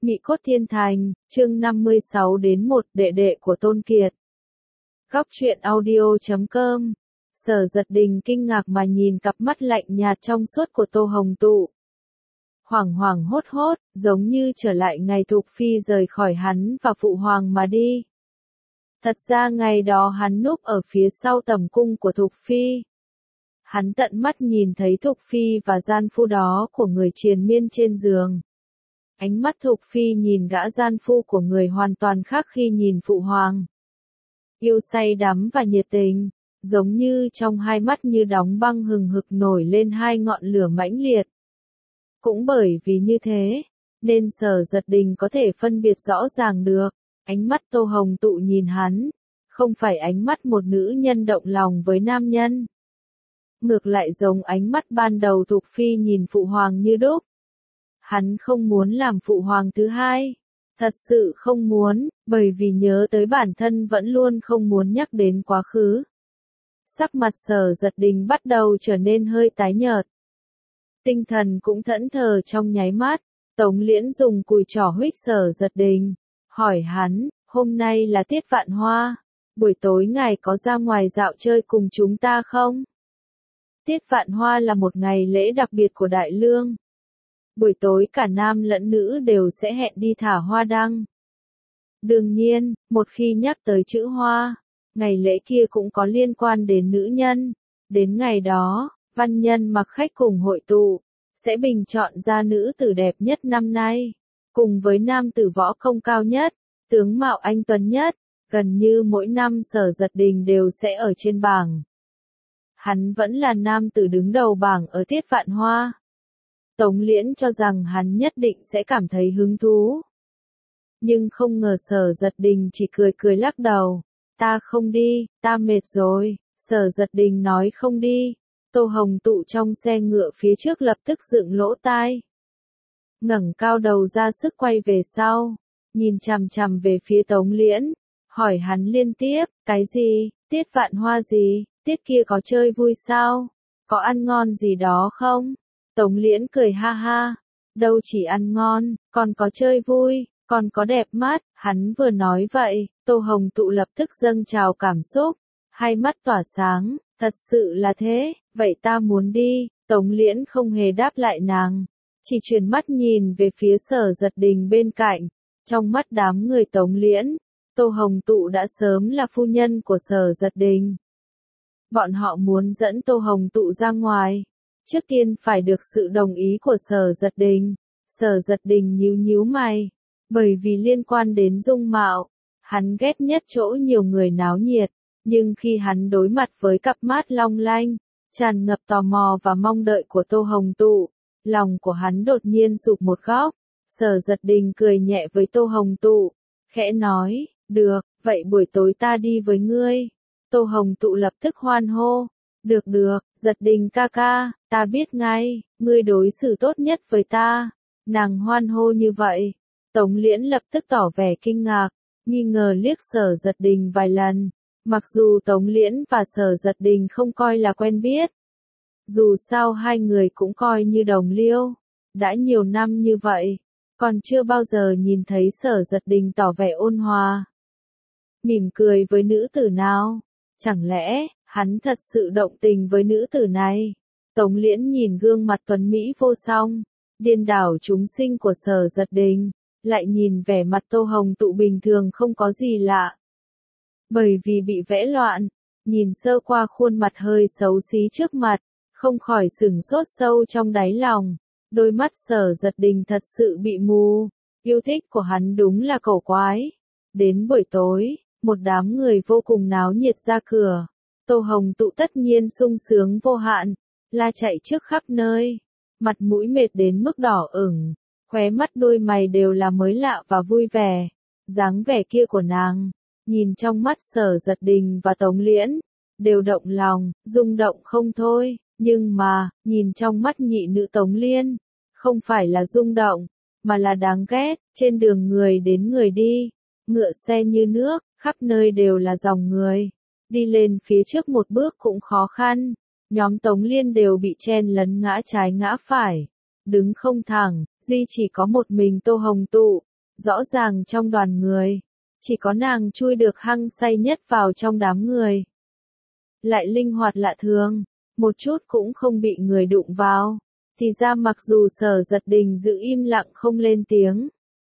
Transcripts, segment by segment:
Nhị cốt thiên thành, chương 56 đến 1 đệ đệ của Tôn Kiệt. Góc truyện audio.com. Sở Giật Đình kinh ngạc mà nhìn cặp mắt lạnh nhạt trong suốt của Tô Hồng Tụ. Hoảng hoảng hốt hốt, giống như trở lại ngày Thục Phi rời khỏi hắn và Phụ Hoàng mà đi. Thật ra ngày đó hắn núp ở phía sau tầm cung của Thục Phi. Hắn tận mắt nhìn thấy Thục Phi và gian phu đó của người triền miên trên giường. Ánh mắt Thục Phi nhìn gã gian phu của người hoàn toàn khác khi nhìn Phụ Hoàng. Yêu say đắm và nhiệt tình, giống như trong hai mắt như đóng băng hừng hực nổi lên hai ngọn lửa mãnh liệt. Cũng bởi vì như thế, nên Sở Giật Đình có thể phân biệt rõ ràng được, ánh mắt Tô Hồng Tụ nhìn hắn, không phải ánh mắt một nữ nhân động lòng với nam nhân. Ngược lại giống ánh mắt ban đầu Thục Phi nhìn Phụ Hoàng như đúc. Hắn không muốn làm Phụ Hoàng thứ hai. Thật sự không muốn, bởi vì nhớ tới bản thân vẫn luôn không muốn nhắc đến quá khứ. Sắc mặt Sở Giật Đình bắt đầu trở nên hơi tái nhợt. Tinh thần cũng thẫn thờ trong nháy mắt. Tống Liễn dùng cùi trỏ huých Sở Giật Đình, hỏi hắn, hôm nay là tiết vạn hoa, buổi tối ngài có ra ngoài dạo chơi cùng chúng ta không? Tiết vạn hoa là một ngày lễ đặc biệt của Đại Lương. Buổi tối cả nam lẫn nữ đều sẽ hẹn đi thả hoa đăng. Đương nhiên, một khi nhắc tới chữ hoa, ngày lễ kia cũng có liên quan đến nữ nhân. Đến ngày đó, văn nhân mặc khách cùng hội tụ, sẽ bình chọn ra nữ tử đẹp nhất năm nay, cùng với nam tử võ công cao nhất, tướng mạo anh tuấn nhất. Gần như mỗi năm Sở Giật Đình đều sẽ ở trên bảng. Hắn vẫn là nam tử đứng đầu bảng ở tiết vạn hoa. Tống Liễn cho rằng hắn nhất định sẽ cảm thấy hứng thú. Nhưng không ngờ Sở Giật Đình chỉ cười cười lắc đầu. Ta không đi, ta mệt rồi. Sở Giật Đình nói không đi. Tô Hồng Tụ trong xe ngựa phía trước lập tức dựng lỗ tai. Ngẩng cao đầu ra sức quay về sau. Nhìn chằm chằm về phía Tống Liễn. Hỏi hắn liên tiếp, cái gì, tiết vạn hoa gì, tiết kia có chơi vui sao? Có ăn ngon gì đó không? Tống Liễn cười ha ha, đâu chỉ ăn ngon, còn có chơi vui, còn có đẹp mắt. Hắn vừa nói vậy, Tô Hồng Tụ lập tức dâng trào cảm xúc, hai mắt tỏa sáng, thật sự là thế, vậy ta muốn đi. Tống Liễn không hề đáp lại nàng, chỉ chuyển mắt nhìn về phía Sở Giật Đình bên cạnh. Trong mắt đám người Tống Liễn, Tô Hồng Tụ đã sớm là phu nhân của Sở Giật Đình. Bọn họ muốn dẫn Tô Hồng Tụ ra ngoài, trước tiên phải được sự đồng ý của Sở Giật Đình. Sở Giật Đình nhíu nhíu mày, bởi vì liên quan đến dung mạo, hắn ghét nhất chỗ nhiều người náo nhiệt, nhưng khi hắn đối mặt với cặp mắt long lanh, tràn ngập tò mò và mong đợi của Tô Hồng Tụ, lòng của hắn đột nhiên sụp một góc. Sở Giật Đình cười nhẹ với Tô Hồng Tụ, khẽ nói, được, vậy buổi tối ta đi với ngươi. Tô Hồng Tụ lập tức hoan hô, được được, Giật Đình ca ca, ta biết ngay, ngươi đối xử tốt nhất với ta. Nàng hoan hô như vậy, Tống Liễn lập tức tỏ vẻ kinh ngạc, nghi ngờ liếc Sở Giật Đình vài lần. Mặc dù Tống Liễn và Sở Giật Đình không coi là quen biết, dù sao hai người cũng coi như đồng liêu, đã nhiều năm như vậy, còn chưa bao giờ nhìn thấy Sở Giật Đình tỏ vẻ ôn hòa, mỉm cười với nữ tử nào. Chẳng lẽ, hắn thật sự động tình với nữ tử này? Tống Liễn nhìn gương mặt tuấn Mỹ vô song, điên đảo chúng sinh của Sở Giật Đình, lại nhìn vẻ mặt Tô Hồng Tụ bình thường không có gì lạ. Bởi vì bị vẽ loạn, nhìn sơ qua khuôn mặt hơi xấu xí trước mặt, không khỏi sửng sốt sâu trong đáy lòng. Đôi mắt Sở Giật Đình thật sự bị mù, yêu thích của hắn đúng là cổ quái. Đến buổi tối, một đám người vô cùng náo nhiệt ra cửa. Tô Hồng Tụ tất nhiên sung sướng vô hạn, la chạy trước khắp nơi, mặt mũi mệt đến mức đỏ ửng, khóe mắt đôi mày đều là mới lạ và vui vẻ. Dáng vẻ kia của nàng, nhìn trong mắt Sở Giật Đình và Tống Liễn, đều động lòng, rung động không thôi. Nhưng mà, nhìn trong mắt nhị nữ Tống Liên, không phải là rung động, mà là đáng ghét. Trên đường người đến người đi, ngựa xe như nước, khắp nơi đều là dòng người. Đi lên phía trước một bước cũng khó khăn. Nhóm Tống Liên đều bị chen lấn ngã trái ngã phải, đứng không thẳng, duy chỉ có một mình Tô Hồng Tụ, Rõ ràng trong đoàn người, chỉ có nàng chui được hăng say nhất vào trong đám người. Lại linh hoạt lạ thường, một chút cũng không bị người đụng vào. Thì ra mặc dù Sở Giật Đình giữ im lặng không lên tiếng,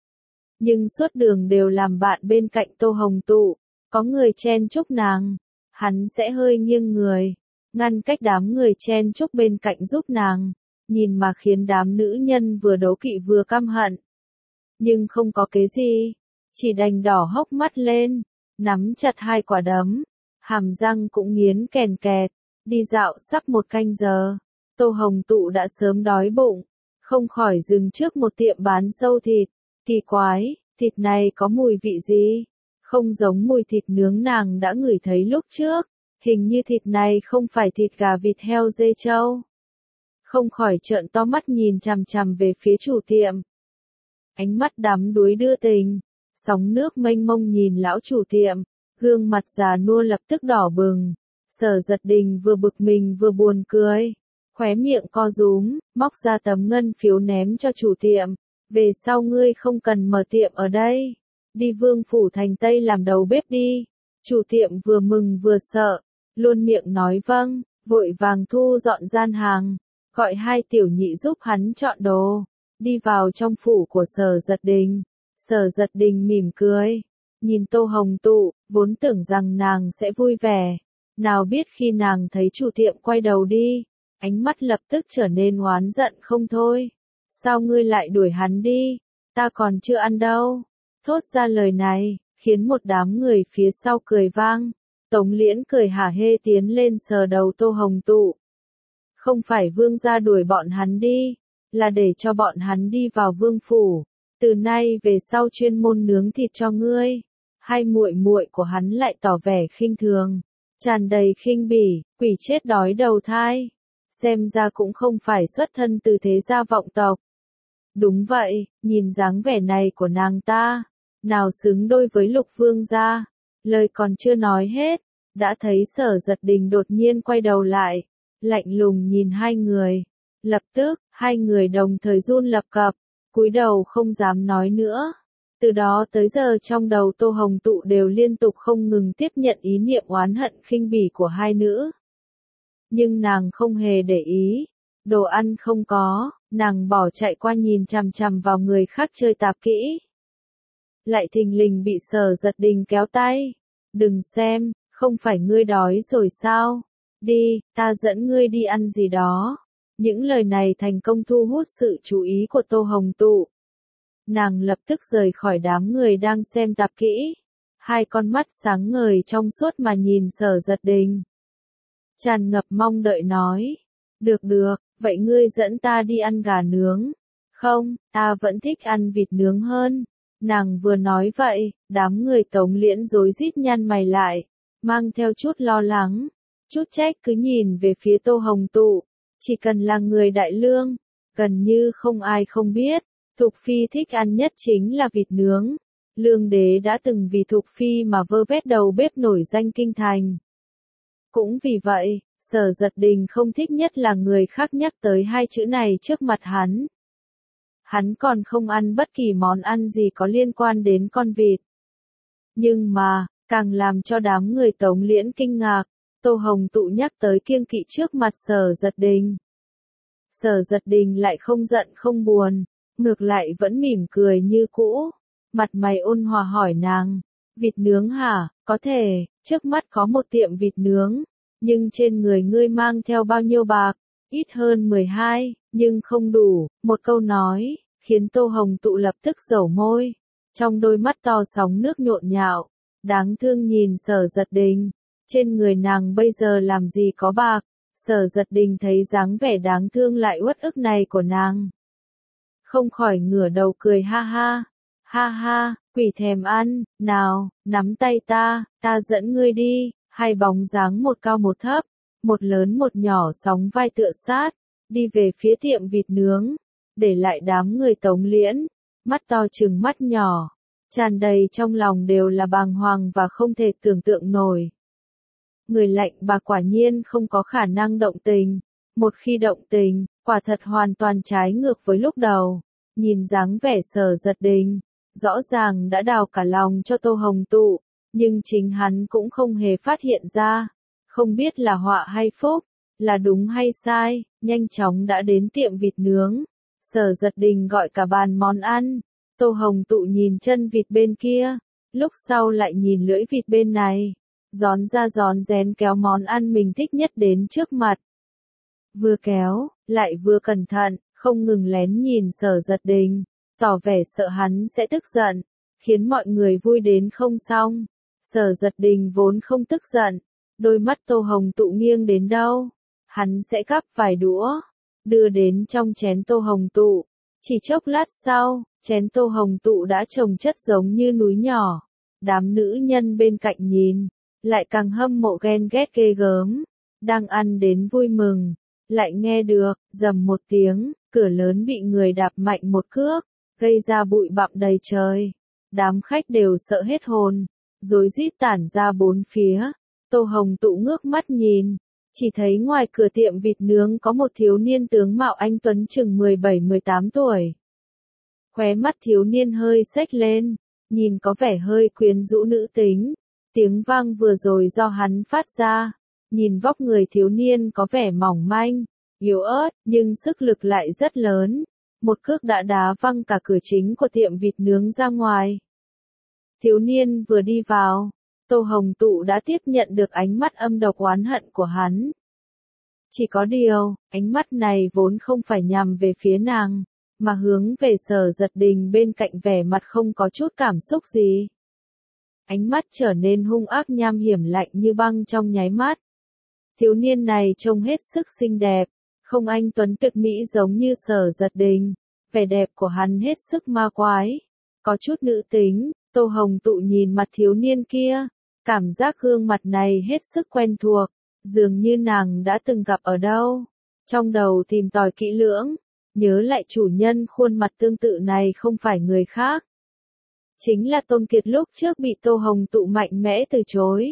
nhưng suốt đường đều làm bạn bên cạnh Tô Hồng Tụ, có người chen chúc nàng, hắn sẽ hơi nghiêng người, ngăn cách đám người chen chúc bên cạnh giúp nàng, nhìn mà khiến đám nữ nhân vừa đố kỵ vừa căm hận. Nhưng không có cái gì, chỉ đành đỏ hốc mắt lên, nắm chặt hai quả đấm, hàm răng cũng nghiến kèn kẹt, đi dạo sắp một canh giờ. Tô Hồng Tụ đã sớm đói bụng, không khỏi dừng trước một tiệm bán sâu thịt. Kỳ quái, thịt này có mùi vị gì? Không giống mùi thịt nướng nàng đã ngửi thấy lúc trước, hình như thịt này không phải thịt gà vịt heo dê trâu. Không khỏi trợn to mắt nhìn chằm chằm về phía chủ tiệm. Ánh mắt đắm đuối đưa tình, sóng nước mênh mông nhìn lão chủ tiệm, gương mặt già nua lập tức đỏ bừng. Sở Giật Đình vừa bực mình vừa buồn cười, khóe miệng co rúm, móc ra tấm ngân phiếu ném cho chủ tiệm. Về sau ngươi không cần mở tiệm ở đây, đi Vương Phủ thành Tây làm đầu bếp đi. Chủ tiệm vừa mừng vừa sợ, luôn miệng nói vâng, vội vàng thu dọn gian hàng, gọi hai tiểu nhị giúp hắn chọn đồ, đi vào trong phủ của Sở Giật Đình. Sở Giật Đình mỉm cười, nhìn Tô Hồng Tụ, vốn tưởng rằng nàng sẽ vui vẻ, nào biết khi nàng thấy chủ tiệm quay đầu đi, ánh mắt lập tức trở nên oán giận không thôi. Sao ngươi lại đuổi hắn đi? Ta còn chưa ăn đâu. Thốt ra lời này, khiến một đám người phía sau cười vang. Tống Liễn cười hả hê tiến lên sờ đầu Tô Hồng Tụ. Không phải vương gia đuổi bọn hắn đi, là để cho bọn hắn đi vào vương phủ. Từ nay về sau chuyên môn nướng thịt cho ngươi. Hai muội muội của hắn lại tỏ vẻ khinh thường, tràn đầy khinh bỉ, quỷ chết đói đầu thai. Xem ra cũng không phải xuất thân từ thế gia vọng tộc. Đúng vậy, nhìn dáng vẻ này của nàng ta, nào xứng đôi với Lục vương gia. Lời còn chưa nói hết, đã thấy Sở Giật Đình đột nhiên quay đầu lại, lạnh lùng nhìn hai người. Lập tức, hai người đồng thời run lập cập, cúi đầu không dám nói nữa. Từ đó tới giờ trong đầu Tô Hồng Tụ đều liên tục không ngừng tiếp nhận ý niệm oán hận khinh bỉ của hai nữ. Nhưng nàng không hề để ý. Đồ ăn không có, nàng bỏ chạy qua nhìn chằm chằm vào người khác chơi tạp kỹ. Lại thình lình bị Sở Giật Đình kéo tay. Đừng xem, không phải ngươi đói rồi sao? Đi, ta dẫn ngươi đi ăn gì đó. Những lời này thành công thu hút sự chú ý của Tô Hồng Tụ. Nàng lập tức rời khỏi đám người đang xem tạp kỹ. Hai con mắt sáng ngời trong suốt mà nhìn Sở Giật Đình. Tràn ngập mong đợi nói. Được được, vậy ngươi dẫn ta đi ăn gà nướng. Không, ta vẫn thích ăn vịt nướng hơn. Nàng vừa nói vậy, đám người Tống Liễn rối rít nhăn mày lại, mang theo chút lo lắng, chút trách cứ nhìn về phía Tô Hồng Tụ. Chỉ cần là người đại lương, gần như không ai không biết, Thục Phi thích ăn nhất chính là vịt nướng. Lương đế đã từng vì Thục Phi mà vơ vét đầu bếp nổi danh kinh thành. Cũng vì vậy, Sở Giật Đình không thích nhất là người khác nhắc tới hai chữ này trước mặt hắn. Hắn còn không ăn bất kỳ món ăn gì có liên quan đến con vịt. Nhưng mà, càng làm cho đám người Tống Liễn kinh ngạc, Tô Hồng Tụ nhắc tới kiêng kỵ trước mặt Sở Giật Đình. Sở Giật Đình lại không giận không buồn, ngược lại vẫn mỉm cười như cũ, mặt mày ôn hòa hỏi nàng, vịt nướng hả? Có thể, trước mắt có một tiệm vịt nướng, nhưng trên người ngươi mang theo bao nhiêu bạc? Ít hơn 12, nhưng không đủ. Một câu nói, khiến Tô Hồng Tụ lập tức dẩu môi, trong đôi mắt to sóng nước nhộn nhạo, đáng thương nhìn Sở Giật Đình. Trên người nàng bây giờ làm gì có bạc? Sở Giật Đình thấy dáng vẻ đáng thương lại uất ức này của nàng, không khỏi ngửa đầu cười ha ha. Ha ha, quỷ thèm ăn, nào, nắm tay ta dẫn ngươi đi. Hai bóng dáng một cao một thấp, một lớn một nhỏ sóng vai tựa sát, đi về phía tiệm vịt nướng, để lại đám người Tống Liễn, mắt to trừng mắt nhỏ, tràn đầy trong lòng đều là bàng hoàng và không thể tưởng tượng nổi. Người lạnh bà quả nhiên không có khả năng động tình, một khi động tình, quả thật hoàn toàn trái ngược với lúc đầu. Nhìn dáng vẻ Sở Giật Đình, rõ ràng đã đào cả lòng cho Tô Hồng Tụ, nhưng chính hắn cũng không hề phát hiện ra. Không biết là họa hay phúc, là đúng hay sai, nhanh chóng đã đến tiệm vịt nướng. Sở Giật Đình gọi cả bàn món ăn. Tô Hồng Tụ nhìn chân vịt bên kia, lúc sau lại nhìn lưỡi vịt bên này. Rón ra rón rén kéo món ăn mình thích nhất đến trước mặt. Vừa kéo, lại vừa cẩn thận, không ngừng lén nhìn Sở Giật Đình, tỏ vẻ sợ hắn sẽ tức giận, khiến mọi người vui đến không xong. Sở Giật Đình vốn không tức giận, đôi mắt Tô Hồng Tụ nghiêng đến đâu, hắn sẽ gắp vài đũa, đưa đến trong chén Tô Hồng Tụ. Chỉ chốc lát sau, chén Tô Hồng Tụ đã chồng chất giống như núi nhỏ. Đám nữ nhân bên cạnh nhìn, lại càng hâm mộ ghen ghét ghê gớm, đang ăn đến vui mừng, lại nghe được, rầm một tiếng, cửa lớn bị người đạp mạnh một cước, gây ra bụi bặm đầy trời. Đám khách đều sợ hết hồn, rối rít tản ra bốn phía. Tô Hồng Tụ ngước mắt nhìn, chỉ thấy ngoài cửa tiệm vịt nướng có một thiếu niên tướng mạo anh tuấn chừng 17-18 tuổi. Khóe mắt thiếu niên hơi xếch lên, nhìn có vẻ hơi quyến rũ nữ tính. Tiếng vang vừa rồi do hắn phát ra, nhìn vóc người thiếu niên có vẻ mỏng manh, yếu ớt, nhưng sức lực lại rất lớn. Một cước đã đá văng cả cửa chính của tiệm vịt nướng ra ngoài. Thiếu niên vừa đi vào, Tô Hồng Tụ đã tiếp nhận được ánh mắt âm độc oán hận của hắn. Chỉ có điều, ánh mắt này vốn không phải nhằm về phía nàng, mà hướng về Sở Giật Đình bên cạnh vẻ mặt không có chút cảm xúc gì. Ánh mắt trở nên hung ác nham hiểm lạnh như băng trong nháy mắt. Thiếu niên này trông hết sức xinh đẹp, không anh tuấn tuyệt mỹ giống như Sở Giật Đình, vẻ đẹp của hắn hết sức ma quái, có chút nữ tính. Tô Hồng Tụ nhìn mặt thiếu niên kia, cảm giác gương mặt này hết sức quen thuộc, dường như nàng đã từng gặp ở đâu. Trong đầu tìm tòi kỹ lưỡng, nhớ lại chủ nhân khuôn mặt tương tự này không phải người khác. Chính là Tôn Kiệt lúc trước bị Tô Hồng Tụ mạnh mẽ từ chối.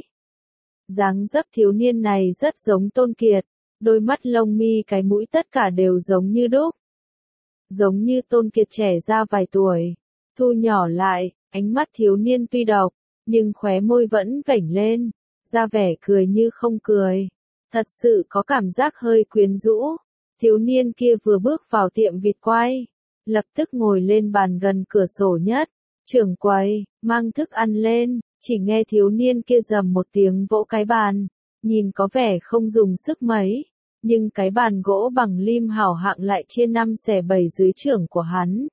Dáng dấp thiếu niên này rất giống Tôn Kiệt, đôi mắt lông mi cái mũi tất cả đều giống như đúc. Giống như Tôn Kiệt trẻ ra vài tuổi, thu nhỏ lại, ánh mắt thiếu niên tuy độc, nhưng khóe môi vẫn vểnh lên, ra vẻ cười như không cười. Thật sự có cảm giác hơi quyến rũ. Thiếu niên kia vừa bước vào tiệm vịt quay, lập tức ngồi lên bàn gần cửa sổ nhất. Trưởng quầy, mang thức ăn lên, chỉ nghe thiếu niên kia rầm một tiếng vỗ cái bàn, nhìn có vẻ không dùng sức mấy, nhưng cái bàn gỗ bằng lim hảo hạng lại chia 5 xẻ 7 dưới trưởng của hắn.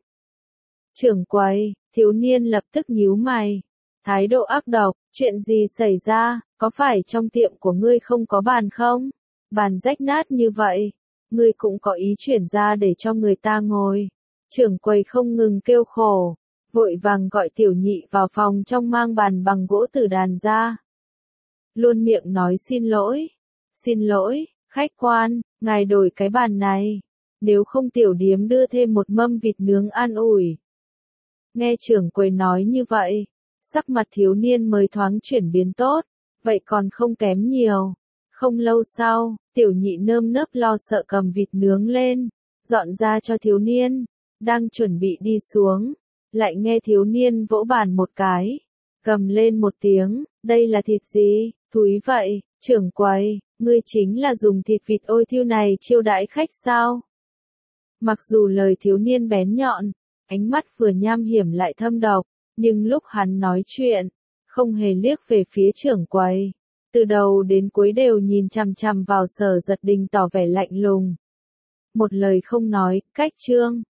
Trưởng quầy, thiếu niên lập tức nhíu mày, thái độ ác độc, chuyện gì xảy ra, có phải trong tiệm của ngươi không có bàn không? Bàn rách nát như vậy, ngươi cũng có ý chuyển ra để cho người ta ngồi. Trưởng quầy không ngừng kêu khổ, vội vàng gọi tiểu nhị vào phòng trong mang bàn bằng gỗ từ đàn ra. Luôn miệng nói xin lỗi, khách quan, ngài đổi cái bàn này, nếu không tiểu điếm đưa thêm một mâm vịt nướng an ủi. Nghe trưởng quầy nói như vậy, sắc mặt thiếu niên mới thoáng chuyển biến tốt, vậy còn không kém nhiều. Không lâu sau, tiểu nhị nơm nớp lo sợ cầm vịt nướng lên, dọn ra cho thiếu niên, đang chuẩn bị đi xuống, lại nghe thiếu niên vỗ bàn một cái, gầm lên một tiếng, đây là thịt gì, thúi vậy, trưởng quầy, ngươi chính là dùng thịt vịt ôi thiêu này chiêu đãi khách sao? Mặc dù lời thiếu niên bén nhọn, ánh mắt vừa nham hiểm lại thâm độc, nhưng lúc hắn nói chuyện, không hề liếc về phía trưởng quầy. Từ đầu đến cuối đều nhìn chằm chằm vào Sở Giật Đình tỏ vẻ lạnh lùng. Một lời không nói, cách trương.